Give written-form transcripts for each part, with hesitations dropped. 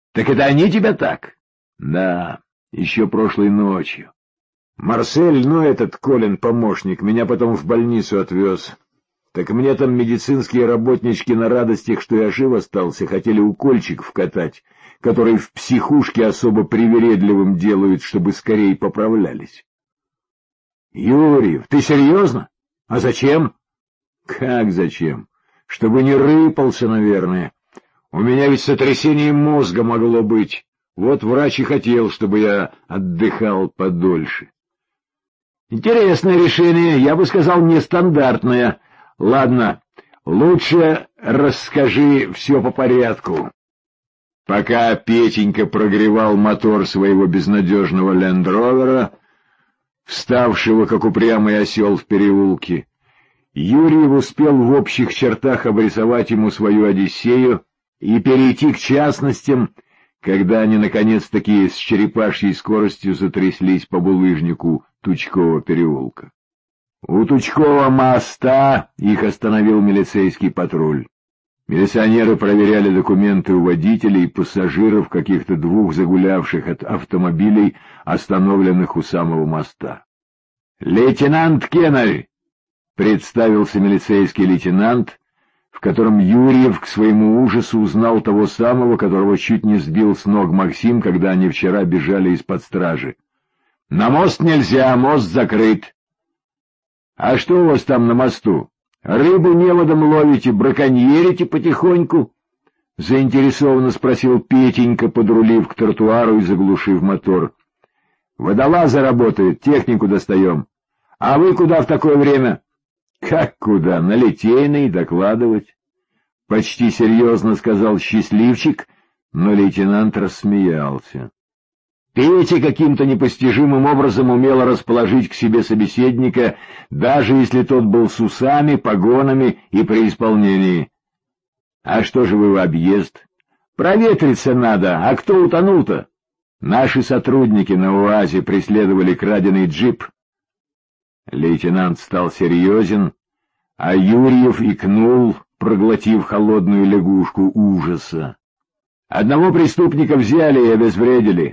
Так это они тебя так? Да, еще прошлой ночью. Марсель, ну этот Колин, помощник, меня потом в больницу отвез. Так мне там медицинские работнички на радостях, что я жив остался, хотели укольчик вкатать, который в психушке особо привередливым делают, чтобы скорее поправлялись. Юрьев, ты серьезно? А зачем? Как зачем? Чтобы не рыпался, наверное. У меня ведь сотрясение мозга могло быть. Вот врач и хотел, чтобы я отдыхал подольше. Интересное решение, я бы сказал, нестандартное. Ладно, лучше расскажи все по порядку. Пока Петенька прогревал мотор своего безнадежного лендровера, вставшего, как упрямый осел в переулке, Юрьев успел в общих чертах обрисовать ему свою Одиссею и перейти к частностям, когда они наконец-таки с черепашьей скоростью затряслись по булыжнику Тучкового переулка. У Тучкового моста их остановил милицейский патруль. Милиционеры проверяли документы у водителей и пассажиров каких-то двух загулявших от автомобилей, остановленных у самого моста. «Лейтенант Кеннель!» — представился милицейский лейтенант, в котором Юрьев к своему ужасу узнал того самого, которого чуть не сбил с ног Максим, когда они вчера бежали из-под стражи. «На мост нельзя, мост закрыт». «А что у вас там на мосту? Рыбу неводом ловите, браконьерите потихоньку?» — заинтересованно спросил Петенька, подрулив к тротуару и заглушив мотор. «Водолазы работают, технику достаем. А вы куда в такое время?» «Как куда? На Литейной докладывать?» — почти серьезно сказал счастливчик, но лейтенант рассмеялся. Петя каким-то непостижимым образом умел расположить к себе собеседника, даже если тот был с усами, погонами и при исполнении. «А что же вы в объезд? Проветриться надо, а кто утонул-то? Наши сотрудники на УАЗе преследовали краденый джип». Лейтенант стал серьезен, а Юрьев икнул, проглотив холодную лягушку ужаса. «Одного преступника взяли и обезвредили».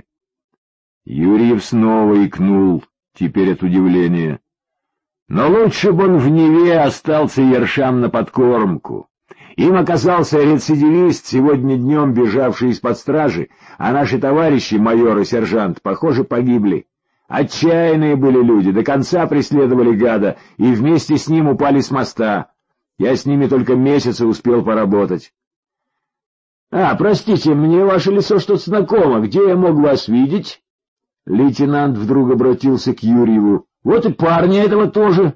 Юрьев снова икнул, теперь от удивления. «Но лучше бы он в Неве остался ершам на подкормку. Им оказался рецидивист, сегодня днем бежавший из-под стражи, а наши товарищи, майор и сержант, похоже, погибли. Отчаянные были люди, до конца преследовали гада, и вместе с ним упали с моста. Я с ними только месяца успел поработать». Простите, мне ваше лицо что-то знакомо. Где я мог вас видеть?» Лейтенант вдруг обратился к Юрьеву. «Вот и парня этого тоже».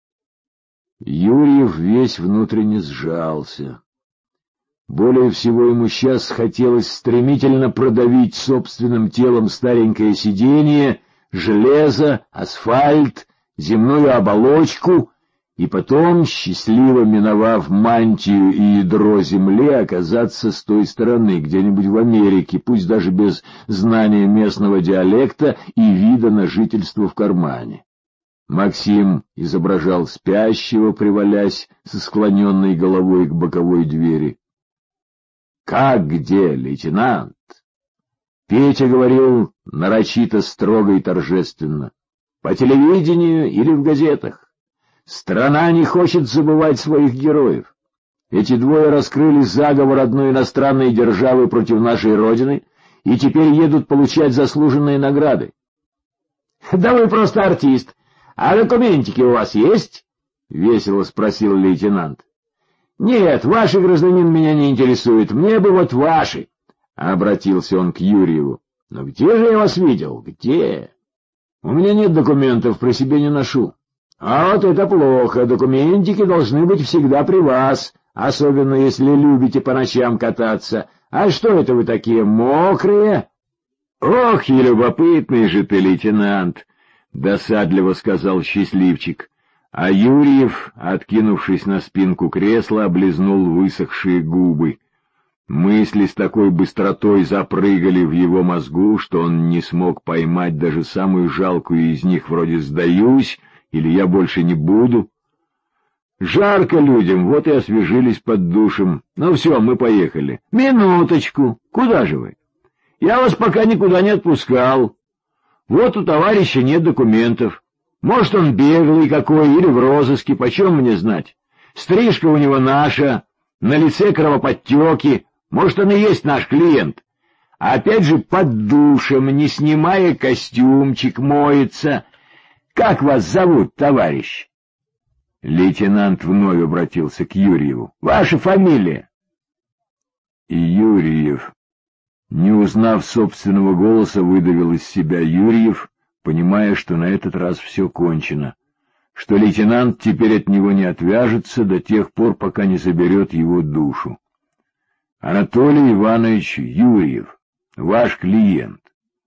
Юрьев весь внутренне сжался. Более всего ему сейчас хотелось стремительно продавить собственным телом старенькое сиденье, железо, асфальт, земную оболочку, и потом, счастливо миновав мантию и ядро земли, оказаться с той стороны, где-нибудь в Америке, пусть даже без знания местного диалекта и вида на жительство в кармане. Максим изображал спящего, привалясь со склоненной головой к боковой двери. «Как где, лейтенант?» Петя говорил нарочито строго и торжественно. «По телевидению или в газетах? Страна не хочет забывать своих героев. Эти двое раскрыли заговор одной иностранной державы против нашей Родины и теперь едут получать заслуженные награды». «Да вы просто артист. А документики у вас есть?» — весело спросил лейтенант. «Нет, ваши, гражданин, меня не интересует. Мне бы вот ваши», — обратился он к Юрьеву. «Но где же я вас видел? Где?» «У меня нет документов, при себе не ношу». «А вот это плохо. Документики должны быть всегда при вас, особенно если любите по ночам кататься. А что это вы такие мокрые?» «Ох, и любопытный же ты, лейтенант», — досадливо сказал счастливчик. А Юрьев, откинувшись на спинку кресла, облизнул высохшие губы. Мысли с такой быстротой запрыгали в его мозгу, что он не смог поймать даже самую жалкую из них, вроде «сдаюсь» или «я больше не буду». Жарко людям, вот и освежились под душем. Ну все, мы поехали. Минуточку, куда же вы? Я вас пока никуда не отпускал. Вот у товарища нет документов. Может, он беглый какой или в розыске, почем мне знать. Стрижка у него наша, на лице кровоподтеки, может, он и есть наш клиент. А опять же под душем, не снимая костюмчик, моется. Как вас зовут, товарищ? Лейтенант вновь обратился к Юрьеву. Ваша фамилия? И Юрьев, не узнав собственного голоса, выдавил из себя Юрьев, понимая, что на этот раз все кончено, что лейтенант теперь от него не отвяжется до тех пор, пока не заберет его душу. Анатолий Иванович Юрьев, ваш клиент.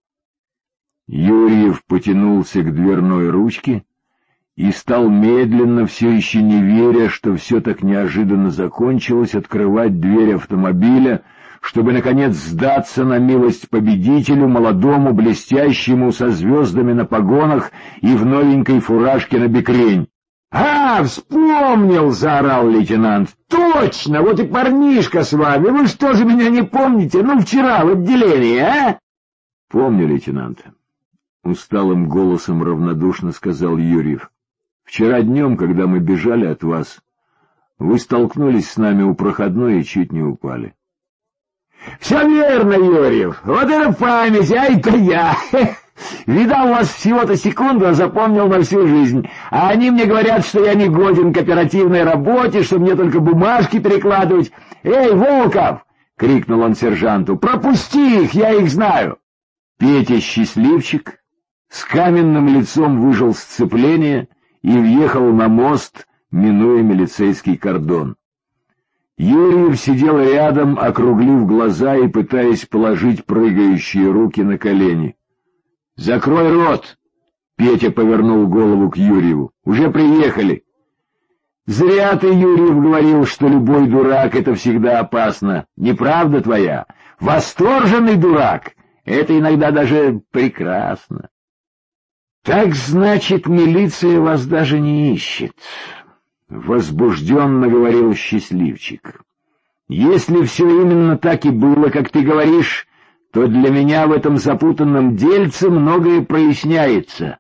Юрьев потянулся к дверной ручке и стал медленно, все еще не веря, что все так неожиданно закончилось, открывать дверь автомобиля, чтобы, наконец, сдаться на милость победителю, молодому, блестящему, со звездами на погонах и в новенькой фуражке на бекрень. Вспомнил!» — заорал лейтенант. «Точно! Вот и парнишка с вами! Вы что же меня не помните? Ну, вчера в отделении, а?» «Помню, лейтенант», — усталым голосом равнодушно сказал Юрьев. «Вчера днем, когда мы бежали от вас, вы столкнулись с нами у проходной и чуть не упали». «Все верно, Юрьев! Вот это память, а это я! Видал вас всего-то секунду, а запомнил на всю жизнь. А они мне говорят, что я не годен к оперативной работе, что мне только бумажки перекладывать. Эй, Волков!» — крикнул он сержанту. «Пропусти их, я их знаю!» Петя Счастливчик с каменным лицом выжил сцепление и въехал на мост, минуя милицейский кордон. Юрьев сидел рядом, округлив глаза и пытаясь положить прыгающие руки на колени. «Закрой рот!» — Петя повернул голову к Юрьеву. «Уже приехали!» «Зря ты, Юрьев, говорил, что любой дурак — это всегда опасно. Неправда твоя. Восторженный дурак — это иногда даже прекрасно». «Так, значит, милиция вас даже не ищет», — возбужденно говорил Счастливчик. «Если все именно так и было, как ты говоришь, то для меня в этом запутанном дельце многое проясняется».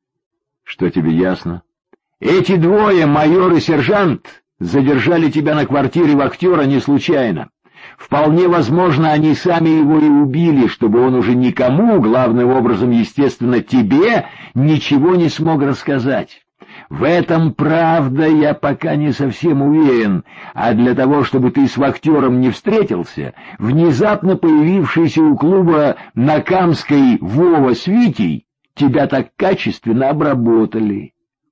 «Что тебе ясно?» «Эти двое, майор и сержант, задержали тебя на квартире вахтера не случайно. Вполне возможно, они сами его и убили, чтобы он уже никому, главным образом, естественно, тебе, ничего не смог рассказать. В этом, правда, я пока не совсем уверен, а для того, чтобы ты с вахтером не встретился, внезапно появившийся у клуба на Камской Вова с Витей тебя так качественно обработали».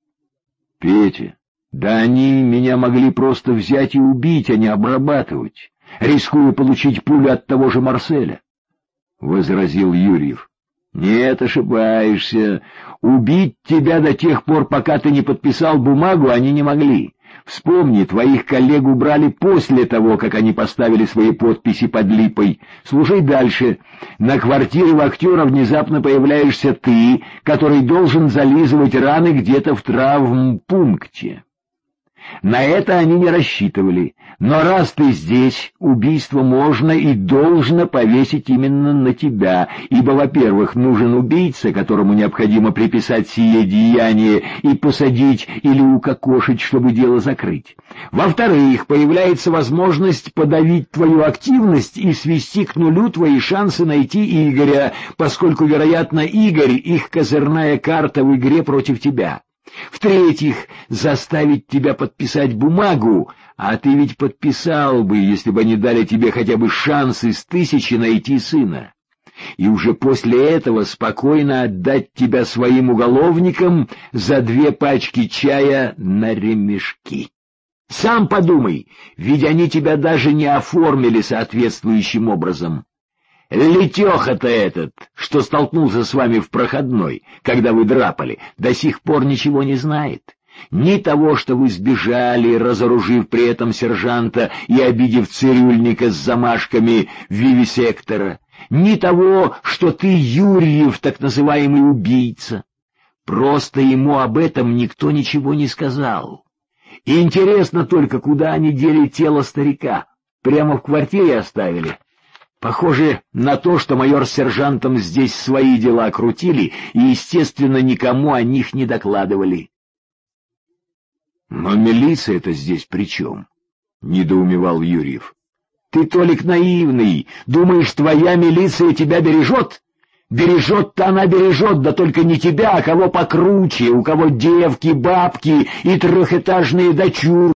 «Петя, да они меня могли просто взять и убить, а не обрабатывать, рискуя получить пулю от того же Марселя», — возразил Юрьев. «Нет, ошибаешься. Убить тебя до тех пор, пока ты не подписал бумагу, они не могли. Вспомни, твоих коллег убрали после того, как они поставили свои подписи под липой. Слушай дальше. На квартире вахтера внезапно появляешься ты, который должен зализывать раны где-то в травмпункте. На это они не рассчитывали, но раз ты здесь, убийство можно и должно повесить именно на тебя, ибо, во-первых, нужен убийца, которому необходимо приписать сие деяние и посадить или укокошить, чтобы дело закрыть. Во-вторых, появляется возможность подавить твою активность и свести к нулю твои шансы найти Игоря, поскольку, вероятно, Игорь — их козырная карта в игре против тебя. В-третьих, заставить тебя подписать бумагу, а ты ведь подписал бы, если бы они дали тебе хотя бы шанс из 1000 найти сына. И уже после этого спокойно отдать тебя своим уголовникам за 2 пачки чая на ремешки. Сам подумай, ведь они тебя даже не оформили соответствующим образом. Летеха-то этот, что столкнулся с вами в проходной, когда вы драпали, до сих пор ничего не знает. Ни того, что вы сбежали, разоружив при этом сержанта и обидев цирюльника с замашками вивисектора, ни того, что ты, Юрьев, так называемый убийца. Просто ему об этом никто ничего не сказал. И интересно только, куда они дели тело старика? Прямо в квартире оставили? Похоже на то, что майор с сержантом здесь свои дела крутили и, естественно, никому о них не докладывали. «Но милиция-то здесь при чем?» — недоумевал Юрьев. «Ты, Толик, наивный. Думаешь, твоя милиция тебя бережет? Бережет-то она бережет, да только не тебя, а кого покруче, у кого девки, бабки и трехэтажные дочурки.